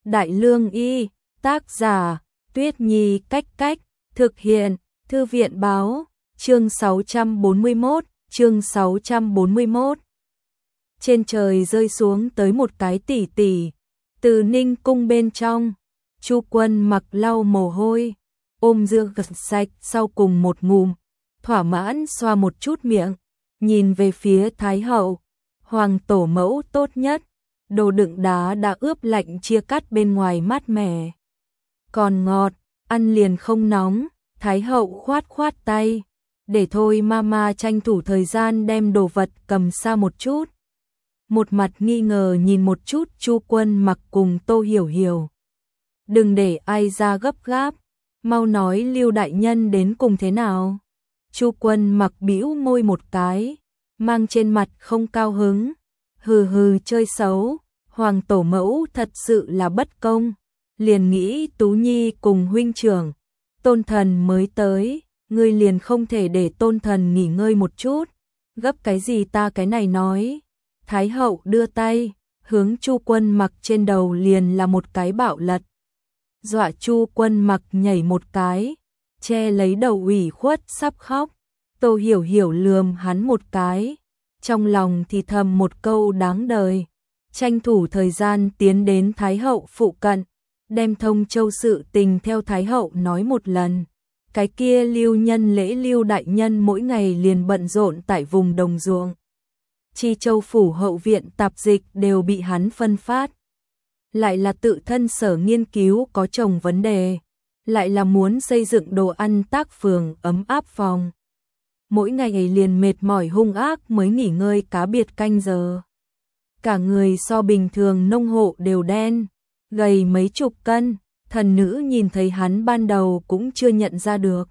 Đại Lương Y, tác giả, Tuyết Nhi Cách Cách, thực hiện, Thư viện Báo, chương 641. Trên trời rơi xuống tới một cái tỷ tỷ, từ Ninh cung bên trong, Chu Quân Mặc lau mồ hôi, ôm dưa gật sạch sau cùng một ngụm, thỏa mãn xoa một chút miệng, nhìn về phía Thái hậu, hoàng tổ mẫu tốt nhất, đồ đựng đá đã ướp lạnh chia cắt bên ngoài mát mẻ. Còn ngọt, ăn liền không nóng, Thái hậu khoát khoát tay, để thôi mama tranh thủ thời gian đem đồ vật cầm xa một chút. Một mặt nghi ngờ nhìn một chút Chu Quân Mặc cùng Tô Hiểu Hiểu. Đừng để ai ra gấp gáp, mau nói Lưu đại nhân đến cùng thế nào. Chu Quân Mặc bĩu môi một cái, mang trên mặt không cao hứng, hừ hừ chơi xấu, hoàng tổ mẫu thật sự là bất công, liền nghĩ Tú Nhi cùng huynh trưởng, Tôn Thần mới tới, ngươi liền không thể để Tôn Thần nghỉ ngơi một chút, gấp cái gì ta cái này nói. Thái hậu đưa tay, hướng Chu Quân Mặc trên đầu liền là một cái bạo lật. Dọa Chu Quân Mặc nhảy một cái, che lấy đầu ủy khuất sắp khóc. Tô Hiểu Hiểu lườm hắn một cái, trong lòng thì thầm một câu đáng đời, tranh thủ thời gian tiến đến Thái hậu phụ cận, đem Thông Châu sự tình theo Thái hậu nói một lần. Cái kia Lưu nhân lễ Lưu đại nhân mỗi ngày liền bận rộn tại vùng đồng ruộng. Chi Châu phủ hậu viện tạp dịch đều bị hắn phân phát. Lại là tự thân sở nghiên cứu có chồng vấn đề, lại là muốn xây dựng đồ ăn tác phường ấm áp phòng. Mỗi ngày liền mệt mỏi hung ác mới nghỉ ngơi cá biệt canh giờ. Cả người so bình thường nông hộ đều đen, gầy mấy chục cân, thần nữ nhìn thấy hắn ban đầu cũng chưa nhận ra được.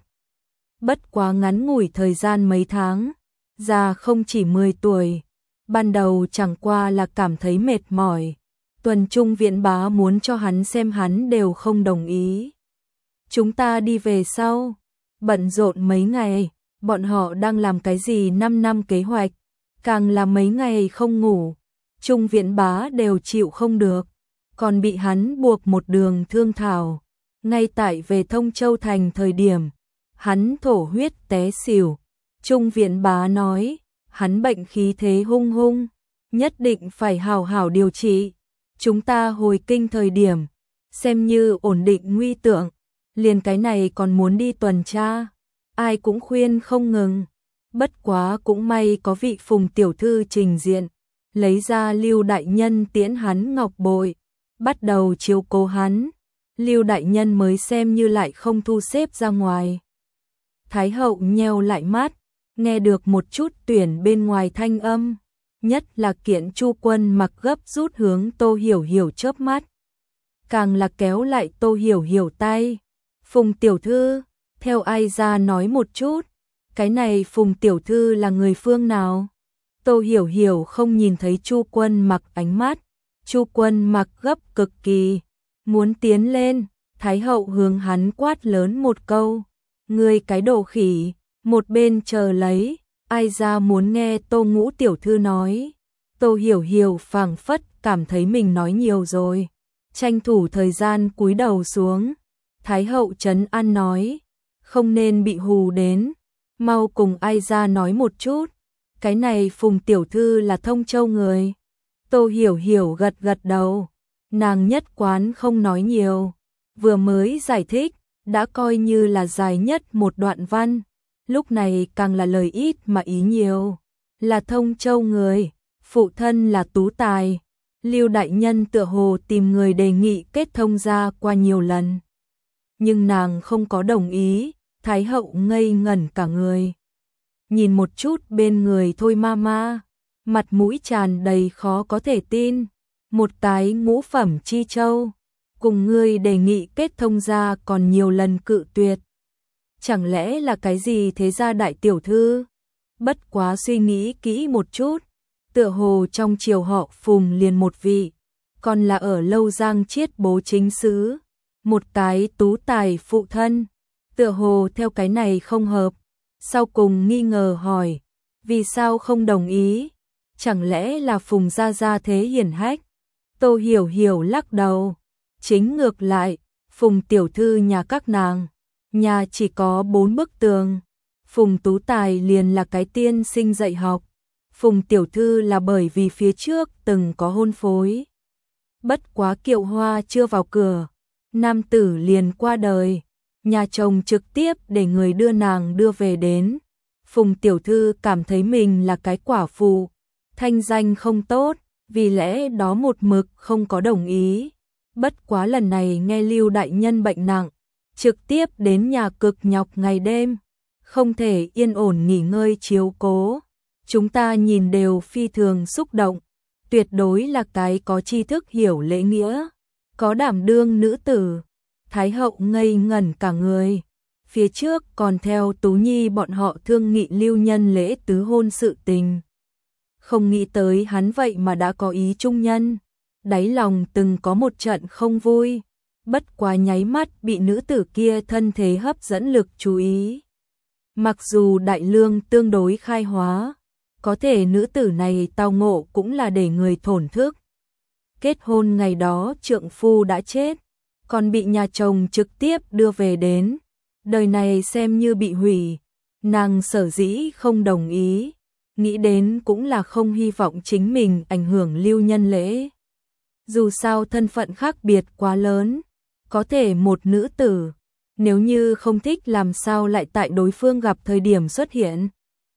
Bất quá ngắn ngủi thời gian mấy tháng, già không chỉ 10 tuổi, ban đầu chẳng qua là cảm thấy mệt mỏi. Tuần Trung Viễn Bá muốn cho hắn xem hắn đều không đồng ý. Chúng ta đi về sau, bận rộn mấy ngày, bọn họ đang làm cái gì 5 năm kế hoạch, càng là mấy ngày không ngủ, Trung Viễn Bá đều chịu không được, còn bị hắn buộc một đường thương thảo. Ngay tại về Thông Châu thành thời điểm, hắn thổ huyết té xỉu, Trung Viễn Bá nói, hắn bệnh khí thế hung hung, nhất định phải hào hảo điều trị. Chúng ta hồi kinh thời điểm, xem như ổn định nguy tượng, liền cái này còn muốn đi tuần tra, ai cũng khuyên không ngừng. Bất quá cũng may có vị Phùng tiểu thư trình diện, lấy ra Lưu đại nhân tiễn hắn ngọc bội, bắt đầu chiếu cố hắn, Lưu đại nhân mới xem như lại không thu xếp ra ngoài. Thái hậu nheo lại mắt, nghe được một chút tuyển bên ngoài thanh âm, nhất là kiện Chu Quân Mặc gấp rút hướng Tô Hiểu Hiểu chớp mắt, càng là kéo lại Tô Hiểu Hiểu tay. Phùng tiểu thư, theo ai ra nói một chút, cái này Phùng tiểu thư là người phương nào? Tô Hiểu Hiểu không nhìn thấy Chu Quân Mặc ánh mắt, Chu Quân Mặc gấp cực kỳ, muốn tiến lên, Thái hậu hướng hắn quát lớn một câu, ngươi cái đồ khỉ, một bên chờ lấy. Ai ra muốn nghe Tô Ngũ tiểu thư nói. Tô Hiểu Hiểu phảng phất cảm thấy mình nói nhiều rồi, tranh thủ thời gian cúi đầu xuống. Thái hậu trấn an nói, không nên bị hù đến, mau cùng ai ra nói một chút, cái này Phùng tiểu thư là Thông Châu người. Tô Hiểu Hiểu gật gật đầu, nàng nhất quán không nói nhiều, vừa mới giải thích, đã coi như là dài nhất một đoạn văn. Lúc này càng là lời ít mà ý nhiều, là Thông Châu người, phụ thân là tú tài, Lưu đại nhân tựa hồ tìm người đề nghị kết thông gia qua nhiều lần. Nhưng nàng không có đồng ý, Thái hậu ngây ngẩn cả người. Nhìn một chút bên người thôi mama, mặt mũi tràn đầy khó có thể tin, một cái ngũ phẩm chi châu, cùng ngươi đề nghị kết thông gia còn nhiều lần cự tuyệt. Chẳng lẽ là cái gì thế gia đại tiểu thư? Bất quá suy nghĩ kỹ một chút, tựa hồ trong triều họ Phùng liền một vị, còn là ở Lâu Giang chiết bố chính sứ, một cái tú tài phụ thân, tựa hồ theo cái này không hợp. Sau cùng nghi ngờ hỏi, vì sao không đồng ý? Chẳng lẽ là Phùng gia gia thế hiển hách? Tô Hiểu Hiểu lắc đầu, Chính ngược lại, Phùng tiểu thư nhà các nàng, nhà chỉ có 4 bức tường. Phùng Tú Tài liền là cái tiên sinh dạy học. Phùng tiểu thư là bởi vì phía trước từng có hôn phối. Bất quá kiệu hoa chưa vào cửa, nam tử liền qua đời. Nhà chồng trực tiếp để người đưa nàng đưa về đến. Phùng tiểu thư cảm thấy mình là cái quả phụ, thanh danh không tốt, vì lẽ đó một mực không có đồng ý. Bất quá lần này nghe Lưu đại nhân bệnh nặng, trực tiếp đến nhà cực nhọc ngày đêm, không thể yên ổn nghỉ ngơi chiếu cố. Chúng ta nhìn đều phi thường xúc động, tuyệt đối là cái có tri thức hiểu lễ nghĩa, có đảm đương nữ tử. Thái hậu ngây ngẩn cả người, phía trước còn theo Tú Nhi bọn họ thương nghị Lưu nhân lễ tứ hôn sự tình. Không nghĩ tới hắn vậy mà đã có ý trung nhân, đáy lòng từng có một trận không vui, bất quá nháy mắt bị nữ tử kia thân thế hấp dẫn lực chú ý. Mặc dù đại lương tương đối khai hóa, có thể nữ tử này tao ngộ cũng là để người thổn thức. Kết hôn ngày đó trượng phu đã chết, còn bị nhà chồng trực tiếp đưa về đến, đời này xem như bị hủy. Nàng sở dĩ không đồng ý, nghĩ đến cũng là không hy vọng chính mình ảnh hưởng Lưu nhân lễ. Dù sao thân phận khác biệt quá lớn, có thể một nữ tử, nếu như không thích làm sao lại tại đối phương gặp thời điểm xuất hiện.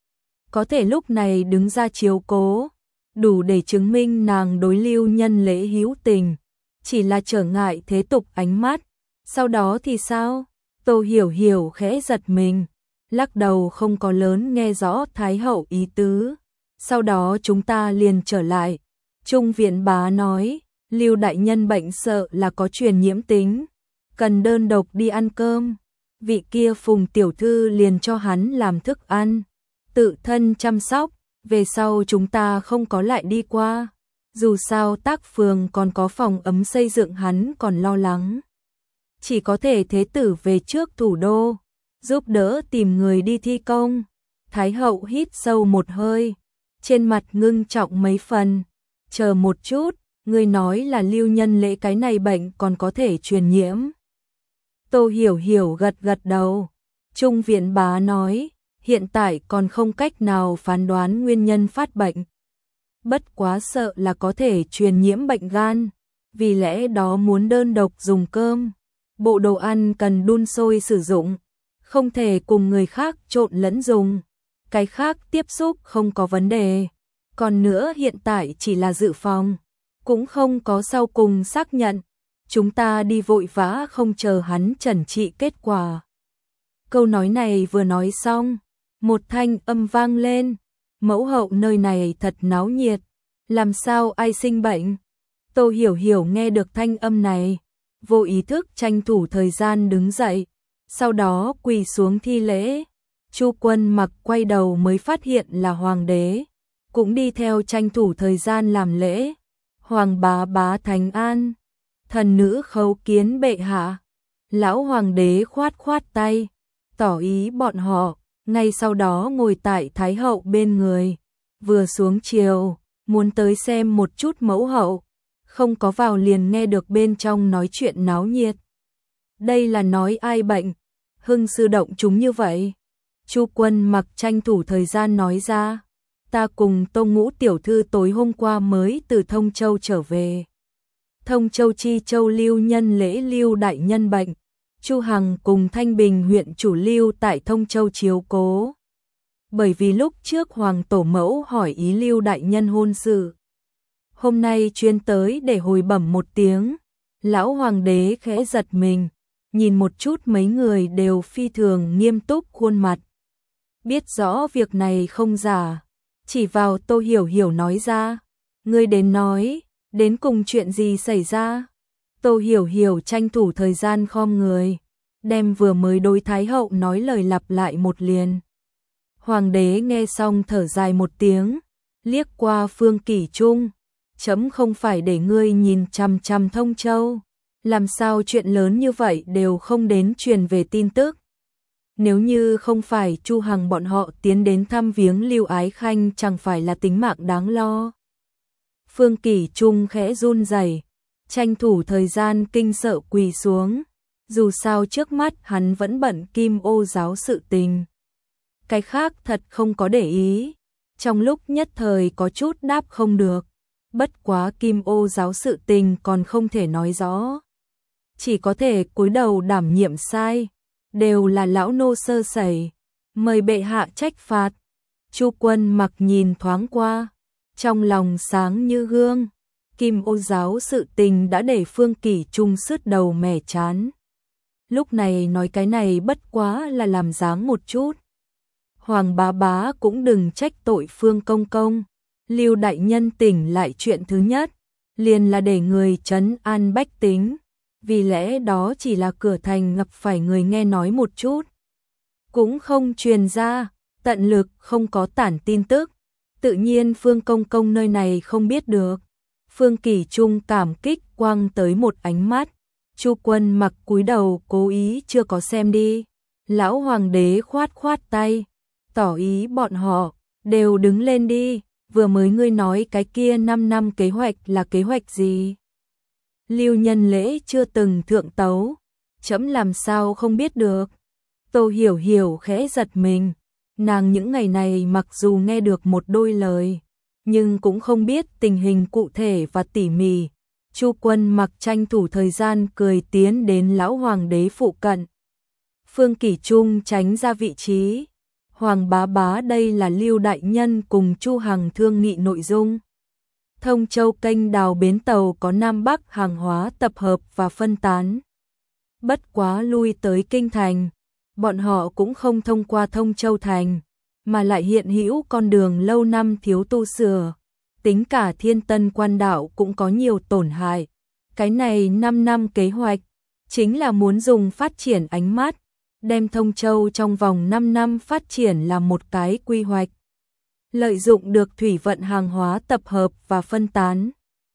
Có thể lúc này đứng ra chiếu cố, đủ để chứng minh nàng đối Lưu nhân lễ hữu tình, chỉ là trở ngại thế tục ánh mắt. Sau đó thì sao? Tô Hiểu Hiểu khẽ giật mình, lắc đầu không có lớn nghe rõ Thái hậu ý tứ. Sau đó chúng ta liền trở lại. Trung viện bá nói, Lưu đại nhân bệnh sợ là có truyền nhiễm tính, cần đơn độc đi ăn cơm. Vị kia Phùng tiểu thư liền cho hắn làm thức ăn, tự thân chăm sóc, về sau chúng ta không có lại đi qua. Dù sao Tác Phường còn có phòng ấm xây dựng hắn còn lo lắng. Chỉ có thể thế tử về trước thủ đô, giúp đỡ tìm người đi thi công. Thái hậu hít sâu một hơi, trên mặt ngưng trọng mấy phần. Chờ một chút, ngươi nói là Lưu nhân lễ cái này bệnh còn có thể truyền nhiễm. Tô Hiểu Hiểu gật gật đầu. Trung viện bá nói, hiện tại còn không cách nào phán đoán nguyên nhân phát bệnh. Bất quá sợ là có thể truyền nhiễm bệnh gan, vì lẽ đó muốn đơn độc dùng cơm. Bộ đồ ăn cần đun sôi sử dụng, không thể cùng người khác trộn lẫn dùng. Cái khác tiếp xúc không có vấn đề. Còn nữa hiện tại chỉ là dự phòng, cũng không có sau cùng xác nhận. Chúng ta đi vội vã không chờ hắn chẩn trị kết quả. Câu nói này vừa nói xong, một thanh âm vang lên. Mẫu hậu nơi này thật náo nhiệt, làm sao ai sinh bệnh? Tô Hiểu Hiểu nghe được thanh âm này, vô ý thức tranh thủ thời gian đứng dậy, sau đó quỳ xuống thi lễ. Chu Quân Mặc quay đầu mới phát hiện là hoàng đế, cũng đi theo tranh thủ thời gian làm lễ. Hoàng bá bá thánh an, thần nữ khấu kiến bệ hạ. Lão hoàng đế khoát khoát tay, tỏ ý bọn họ, ngay sau đó ngồi tại Thái hậu bên người. Vừa xuống chiều, muốn tới xem một chút mẫu hậu, không có vào liền nghe được bên trong nói chuyện náo nhiệt. Đây là nói ai bệnh, hưng sư động chúng như vậy. Chu Quân Mặc tranh thủ thời gian nói ra, ta cùng Tô Ngũ tiểu thư tối hôm qua mới từ Thông Châu trở về. Thông Châu Chi Châu Lưu nhân lễ Lưu đại nhân bệnh, Chu Hằng cùng Thanh Bình huyện chủ Lưu tại Thông Châu chiếu cố. Bởi vì lúc trước Hoàng tổ mẫu hỏi ý Lưu đại nhân hôn sự, hôm nay chuyên tới để hồi bẩm một tiếng. Lão hoàng đế khẽ giật mình, nhìn một chút mấy người đều phi thường nghiêm túc khuôn mặt. Biết rõ việc này không giả, chỉ vào Tô Hiểu Hiểu nói ra, ngươi đến nói, đến cùng chuyện gì xảy ra? Tô Hiểu Hiểu tranh thủ thời gian khom người, đem vừa mới đối Thái hậu nói lời lặp lại một liền. Hoàng đế nghe xong thở dài một tiếng, liếc qua Phương Kỷ Trung, chấm không phải để ngươi nhìn chằm chằm Thông Châu, làm sao chuyện lớn như vậy đều không đến truyền về tin tức. Nếu như không phải Chu Hằng bọn họ tiến đến thăm viếng Lưu Ái Khanh chẳng phải là tính mạng đáng lo. Phương Kỷ Trung khẽ run rẩy, tranh thủ thời gian kinh sợ quỳ xuống, dù sao trước mắt hắn vẫn bận Kim Ô giáo sự tình. Cái khác thật không có để ý, trong lúc nhất thời có chút đáp không được, bất quá Kim Ô giáo sự tình còn không thể nói rõ. Chỉ có thể cúi đầu đảm nhiệm sai, đều là lão nô sơ sẩy, mời bệ hạ trách phạt. Chu Quân Mặc nhìn thoáng qua, trong lòng sáng như gương, Kim Ô giáo sự tình đã để Phương Kỷ Trung sứt đầu mẻ chán. Lúc này nói cái này bất quá là làm dáng một chút. Hoàng bá bá cũng đừng trách tội Phương công công, Lưu đại nhân tỉnh lại chuyện thứ nhất, liền là để người trấn an bách tính, vì lẽ đó chỉ là cửa thành ngập phải người nghe nói một chút. Cũng không truyền ra, tận lực không có tản tin tức, tự nhiên Phương công công nơi này không biết được. Phương Kỷ Trung cảm kích quăng tới một ánh mắt, Chu Quân Mặc cúi đầu cố ý chưa có xem đi. Lão hoàng đế khoát khoát tay, tỏ ý bọn họ đều đứng lên đi, vừa mới ngươi nói cái kia 5 năm kế hoạch là kế hoạch gì? Lưu Nhân Lễ chưa từng thượng tấu, trẫm làm sao không biết được. Tô Hiểu Hiểu khẽ giật mình, nàng những ngày này mặc dù nghe được một đôi lời, nhưng cũng không biết tình hình cụ thể và tỉ mỉ. Chu Quân Mặc tranh thủ thời gian cười tiến đến lão hoàng đế phụ cận. Phương Kỷ Trung tránh ra vị trí. Hoàng bá bá, đây là Lưu đại nhân cùng Chu Hằng thương nghị nội dung. Thông Châu kênh đào bến tàu có Nam Bắc hàng hóa tập hợp và phân tán. Bất quá lui tới kinh thành, bọn họ cũng không thông qua Thông Châu thành, mà lại hiện hữu con đường lâu năm thiếu tu sửa. Tính cả Thiên Tân quan đạo cũng có nhiều tổn hại. Cái này 5 năm kế hoạch, chính là muốn dùng phát triển ánh mắt, đem Thông Châu trong vòng 5 năm phát triển làm một cái quy hoạch. Lợi dụng được thủy vận hàng hóa tập hợp và phân tán,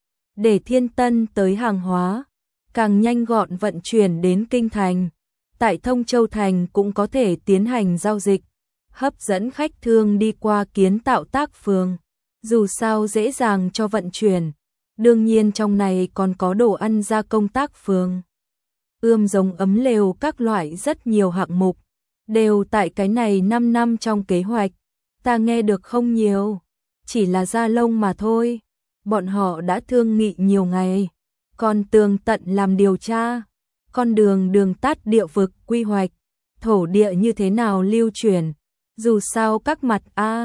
để Thiên Tân tới hàng hóa, càng nhanh gọn vận chuyển đến kinh thành. Tại Thông Châu thành cũng có thể tiến hành giao dịch, hấp dẫn khách thương đi qua kiến tạo tác phường. Dù sao dễ dàng cho vận chuyển, đương nhiên trong này còn có đồ ăn gia công tác phường. Ươm giống ấm lều các loại rất nhiều hạng mục, đều tại cái này 5 năm trong kế hoạch. Ta nghe được không nhiều, chỉ là da lông mà thôi. Bọn họ đã thương nghị nhiều ngày, còn tường tận làm điều tra. Con đường tắt địa vực quy hoạch, thổ địa như thế nào lưu chuyển, dù sao các mặt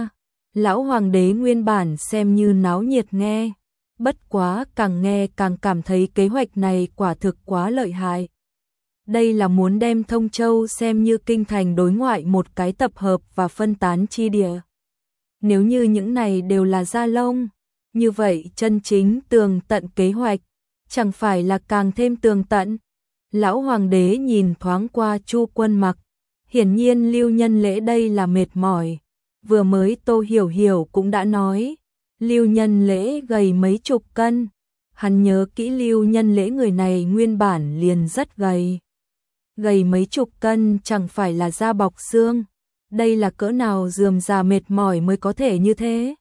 lão hoàng đế nguyên bản xem như náo nhiệt nghe, bất quá càng nghe càng cảm thấy kế hoạch này quả thực quá lợi hại. Đây là muốn đem Thông Châu xem như kinh thành đối ngoại một cái tập hợp và phân tán chi địa. Nếu như những này đều là da lông, như vậy chân chính tường tận kế hoạch, chẳng phải là càng thêm tường tận. Lão hoàng đế nhìn thoáng qua Chu Quân Mặc, hiển nhiên Lưu Nhân Lễ đây là mệt mỏi. Vừa mới Tô Hiểu Hiểu cũng đã nói, Lưu Nhân Lễ gầy mấy chục cân. Hắn nhớ kỹ Lưu Nhân Lễ người này nguyên bản liền rất gầy. Gầy mấy chục cân chẳng phải là da bọc xương. Đây là cỡ nào rườm rà mệt mỏi mới có thể như thế.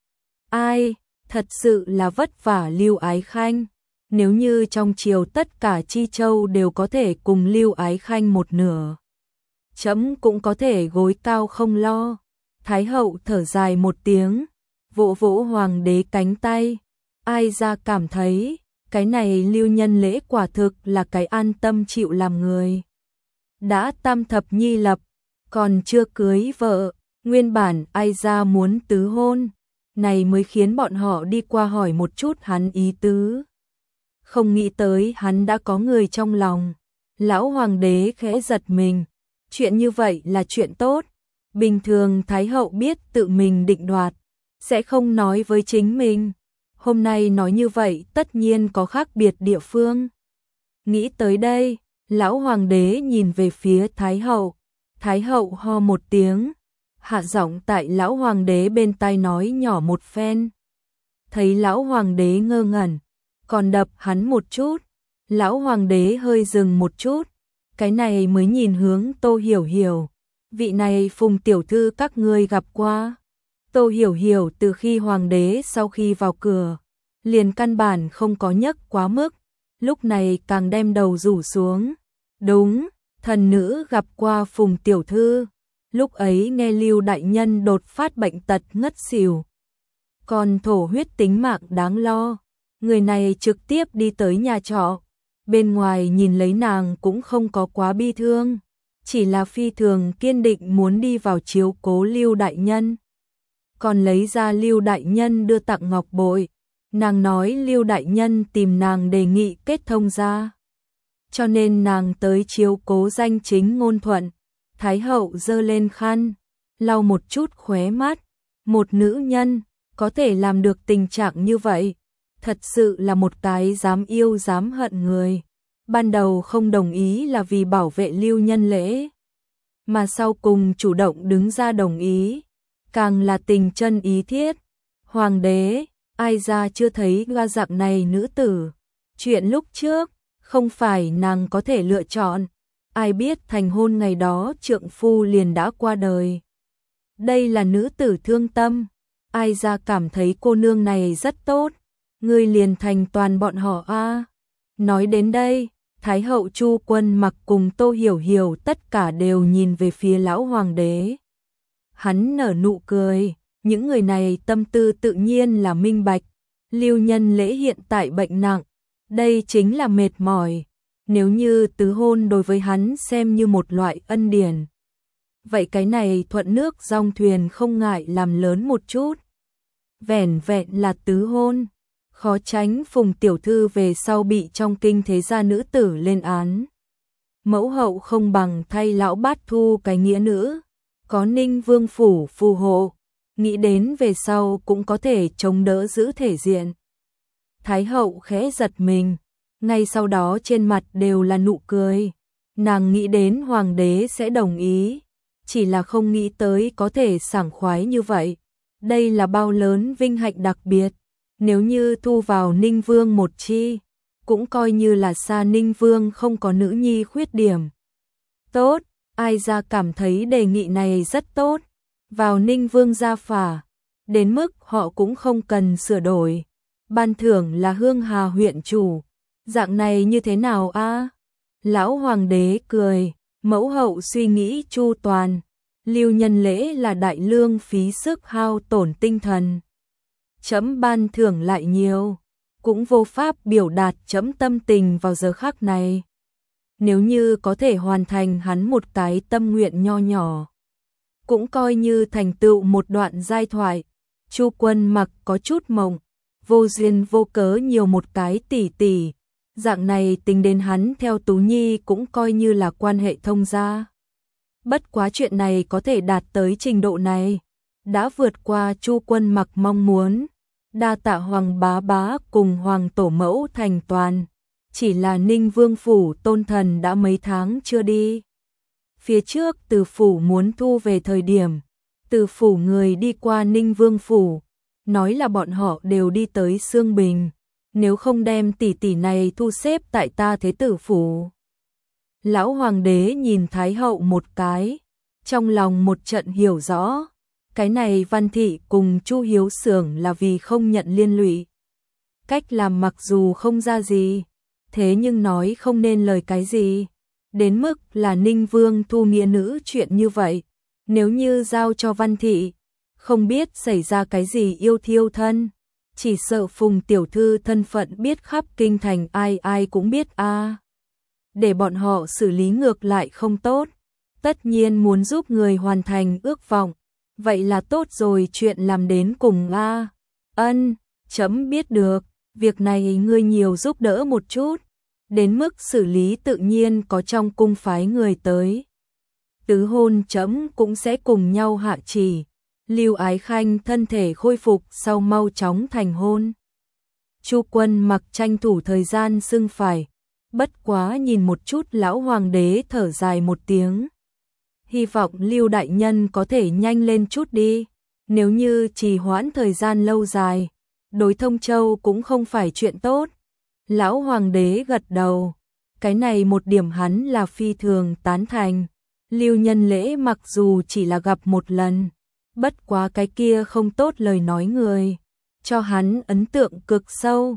Ai, thật sự là vất vả Lưu Ái Khanh. Nếu như trong triều tất cả chi châu đều có thể cùng Lưu Ái Khanh một nửa, chấm cũng có thể gối cao không lo. Thái hậu thở dài một tiếng, vỗ vỗ hoàng đế cánh tay. Ai ra cảm thấy, cái này Lưu Nhân Lễ quả thực là cái an tâm chịu làm người. Đã tam thập nhi lập, còn chưa cưới vợ, nguyên bản ai ra muốn tứ hôn, này mới khiến bọn họ đi qua hỏi một chút hắn ý tứ. Không nghĩ tới hắn đã có người trong lòng. Lão hoàng đế khẽ giật mình, chuyện như vậy là chuyện tốt. Bình thường Thái hậu biết tự mình định đoạt, sẽ không nói với chính mình. Hôm nay nói như vậy tất nhiên có khác biệt địa phương. Nghĩ tới đây, lão hoàng đế nhìn về phía Thái hậu. Thái hậu ho một tiếng, hạ giọng tại lão hoàng đế bên tai nói nhỏ một phen. Thấy lão hoàng đế ngơ ngẩn, còn đập hắn một chút. Lão hoàng đế hơi dừng một chút, cái này mới nhìn hướng Tô Hiểu Hiểu. Vị này Phùng tiểu thư các ngươi gặp qua. Tô Hiểu Hiểu từ khi hoàng đế sau khi vào cửa, liền căn bản không có nhắc quá mức, lúc này càng đem đầu rủ xuống. Đúng, thần nữ gặp qua Phùng tiểu thư, lúc ấy nghe Lưu đại nhân đột phát bệnh tật ngất xỉu, còn thổ huyết tính mạng đáng lo, người này trực tiếp đi tới nhà trọ, bên ngoài nhìn lấy nàng cũng không có quá bi thương, chỉ là phi thường kiên định muốn đi vào chiếu cố Lưu đại nhân. Còn lấy ra Lưu đại nhân đưa tặng ngọc bội, nàng nói Lưu đại nhân tìm nàng đề nghị kết thông gia, cho nên nàng tới chiếu cố danh chính ngôn thuận. Thái hậu giơ lên khăn, lau một chút khóe mắt, một nữ nhân có thể làm được tình trạng như vậy, thật sự là một cái dám yêu dám hận người. Ban đầu không đồng ý là vì bảo vệ Lưu Nhân Lễ, mà sau cùng chủ động đứng ra đồng ý, càng là tình chân ý thiết. Hoàng đế, ai ra chưa thấy ga dạng này nữ tử, chuyện lúc trước không phải nàng có thể lựa chọn, ai biết thành hôn ngày đó trượng phu liền đã qua đời. Đây là nữ tử thương tâm, ai ra cảm thấy cô nương này rất tốt, ngươi liền thành toàn bọn họ a. Nói đến đây, Thái hậu Chu Quân Mặc cùng Tô Hiểu Hiểu tất cả đều nhìn về phía lão hoàng đế. Hắn nở nụ cười, những người này tâm tư tự nhiên là minh bạch, Lưu Nhân Lễ hiện tại bệnh nặng, đây chính là mệt mỏi, nếu như tứ hôn đối với hắn xem như một loại ân điển. Vậy cái này thuận nước dòng thuyền không ngại làm lớn một chút. Vẻn vẹn là tứ hôn, khó tránh Phùng tiểu thư về sau bị trong kinh thế gia nữ tử lên án. Mẫu hậu không bằng thay lão bát thu cái nghĩa nữ, có Ninh Vương phủ phù hộ, nghĩ đến về sau cũng có thể chống đỡ giữ thể diện. Thái hậu khẽ giật mình, ngay sau đó trên mặt đều là nụ cười. Nàng nghĩ đến hoàng đế sẽ đồng ý, chỉ là không nghĩ tới có thể sảng khoái như vậy. Đây là bao lớn vinh hạnh đặc biệt, nếu như thu vào Ninh Vương một chi, cũng coi như là xa Ninh Vương không có nữ nhi khuyết điểm. Tốt, ai ra cảm thấy đề nghị này rất tốt, vào Ninh Vương gia phả, đến mức họ cũng không cần sửa đổi. Ban thưởng là Hương Hà huyện chủ, dạng này như thế nào a? Lão hoàng đế cười, mẫu hậu suy nghĩ chu toàn, Lưu Nhân Lễ là đại lương phí sức hao tổn tinh thần. Chấm ban thưởng lại nhiều, cũng vô pháp biểu đạt chấm tâm tình vào giờ khắc này. Nếu như có thể hoàn thành hắn một cái tâm nguyện nho nhỏ, cũng coi như thành tựu một đoạn giai thoại. Chu Quân Mặc có chút mộng, vô duyên vô cớ nhiều một cái tỷ tỷ, dạng này tính đến hắn theo Tú Nhi cũng coi như là quan hệ thông gia. Bất quá chuyện này có thể đạt tới trình độ này, đã vượt qua Chu Quân Mặc mong muốn. Đa tạ Hoàng bá bá cùng Hoàng tổ mẫu thành toàn, chỉ là Ninh Vương phủ tôn thần đã mấy tháng chưa đi. Phía trước Từ phủ muốn thu về thời điểm, Từ phủ người đi qua Ninh Vương phủ, nói là bọn họ đều đi tới Sương Bình, nếu không đem tỷ tỷ này thu xếp tại ta thế tử phủ. Lão hoàng đế nhìn Thái hậu một cái, trong lòng một trận hiểu rõ, cái này Văn thị cùng Chu Hiếu Xưởng là vì không nhận liên lụy. Cách làm mặc dù không ra gì, thế nhưng nói không nên lời cái gì, đến mức là Ninh Vương thu nghĩa nữ chuyện như vậy, nếu như giao cho Văn thị, không biết xảy ra cái gì yêu thiêu thân, chỉ sợ Phùng tiểu thư thân phận biết khắp kinh thành ai ai cũng biết a. Để bọn họ xử lý ngược lại không tốt, tất nhiên muốn giúp người hoàn thành ước vọng, vậy là tốt rồi, chuyện làm đến cùng a. Ân, chấm biết được, việc này ngươi nhiều giúp đỡ một chút, đến mức xử lý tự nhiên có trong cung phái người tới. Tứ hôn chấm cũng sẽ cùng nhau hạ chỉ. Lưu Ái Khanh thân thể khôi phục sau mau chóng thành hôn. Chu Quân Mặc tranh thủ thời gian xưng phải, bất quá nhìn một chút lão hoàng đế thở dài một tiếng. Hy vọng Lưu đại nhân có thể nhanh lên chút đi, nếu như trì hoãn thời gian lâu dài, đối Thông Châu cũng không phải chuyện tốt. Lão hoàng đế gật đầu, cái này một điểm hắn là phi thường tán thành. Lưu Nhân Lễ mặc dù chỉ là gặp một lần, bất quá cái kia không tốt lời nói người, cho hắn ấn tượng cực sâu.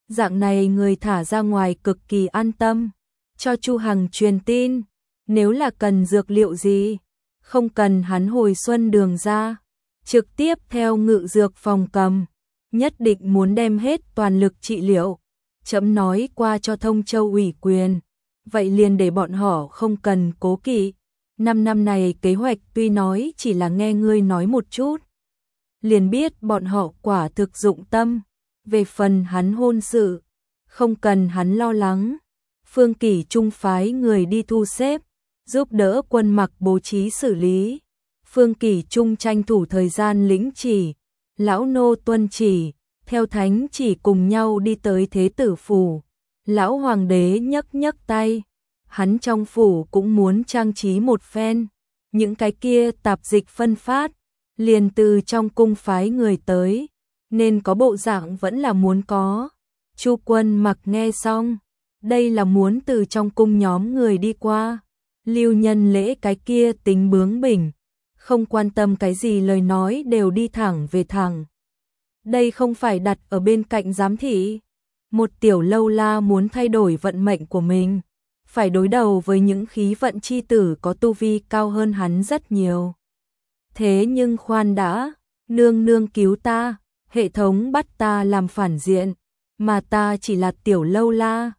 Dạng này người thả ra ngoài cực kỳ an tâm. Cho Chu Hằng truyền tin, nếu là cần dược liệu gì, không cần hắn hồi Xuân Đường ra, trực tiếp theo Ngự Dược phòng cầm, nhất định muốn đem hết toàn lực trị liệu. Trẫm nói qua cho Thông Châu ủy quyền, vậy liền để bọn họ không cần cố kỵ. 5 năm này kế hoạch tuy nói chỉ là nghe ngươi nói một chút, liền biết bọn họ quả thực dụng tâm. Về phần hắn hôn sự, không cần hắn lo lắng. Phương Kỷ Trung phái người đi thu xếp, giúp đỡ Quân Mặc bố trí xử lý. Phương Kỷ Trung tranh thủ thời gian lĩnh chỉ, lão nô tuân chỉ, theo thánh chỉ cùng nhau đi tới Thế tử phủ. Lão hoàng đế nhấc nhấc tay, hắn trong phủ cũng muốn trang trí một phen. Những cái kia tạp dịch phân phát, liền từ trong cung phái người tới, nên có bộ dạng vẫn là muốn có. Chu Quân Mặc nghe xong, đây là muốn từ trong cung nhóm người đi qua. Lưu Nhân Lễ cái kia tính bướng bỉnh, không quan tâm cái gì lời nói đều đi thẳng về thẳng. Đây không phải đặt ở bên cạnh giám thị. Một tiểu lâu la muốn thay đổi vận mệnh của mình, phải đối đầu với những khí vận chi tử có tu vi cao hơn hắn rất nhiều. Thế nhưng khoan đã, nương nương cứu ta, hệ thống bắt ta làm phản diện, mà ta chỉ là tiểu lâu la,